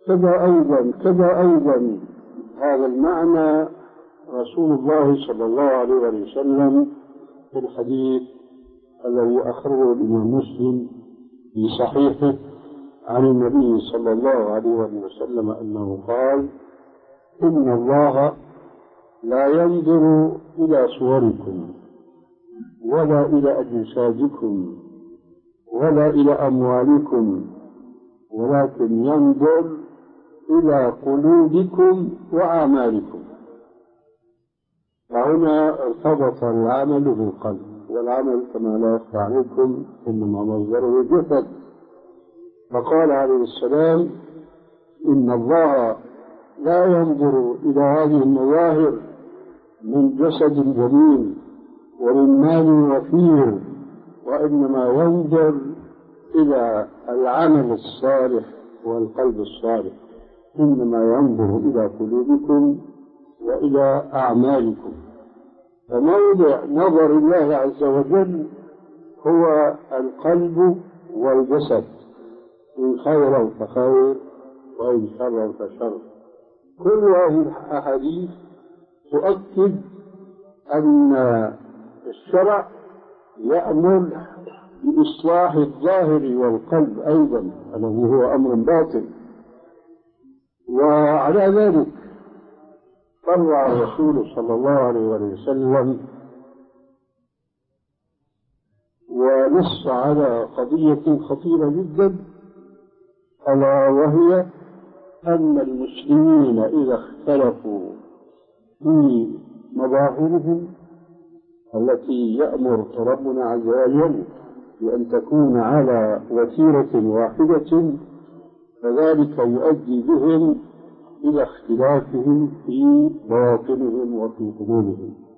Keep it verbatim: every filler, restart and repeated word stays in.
كذا أيضا كذا أيضا هذا المعنى رسول الله صلى الله عليه وسلم في الحديث الذي أخرجه الإمام مسلم في صحيحه عن النبي صلى الله عليه وسلم أنه قال: إن الله لا ينظر إلى صوركم ولا إلى أجسادكم ولا إلى أموالكم، ولكن ينظر إلى قلوبكم وأعمالكم. فهنا ارتبط العمل بالقلب، والعمل كما لا يخفى عليكم إنما مصدره الجسد. فقال عليه السلام: إن الله لا ينظر إلى هذه المظاهر من جسد جميل ومن مال وفير، وإنما ينظر إلى العمل الصالح والقلب الصالح. إنما ينظر إلى قلوبكم وإلى أعمالكم. فموضع نظر الله عز وجل هو القلب والجسد، إن خيرا فخير وإن شرا فشر. كل هذه الأحاديث تؤكد أن الشرع يأمر بإصلاح الظاهر والقلب أيضا، الذي هو أمر باطن. وعلى ذلك طلع الرسول صلى الله عليه وسلم ونص على قضية خطيرة جدا، ألا وهي أن المسلمين إذا اختلفوا في مظاهرهم التي يأمر ربنا عز وجل بأن تكون على وتيرة واحدة، فذلك يؤدي بهم إلى اختلافهم في بواطنهم وفي قلوبهم.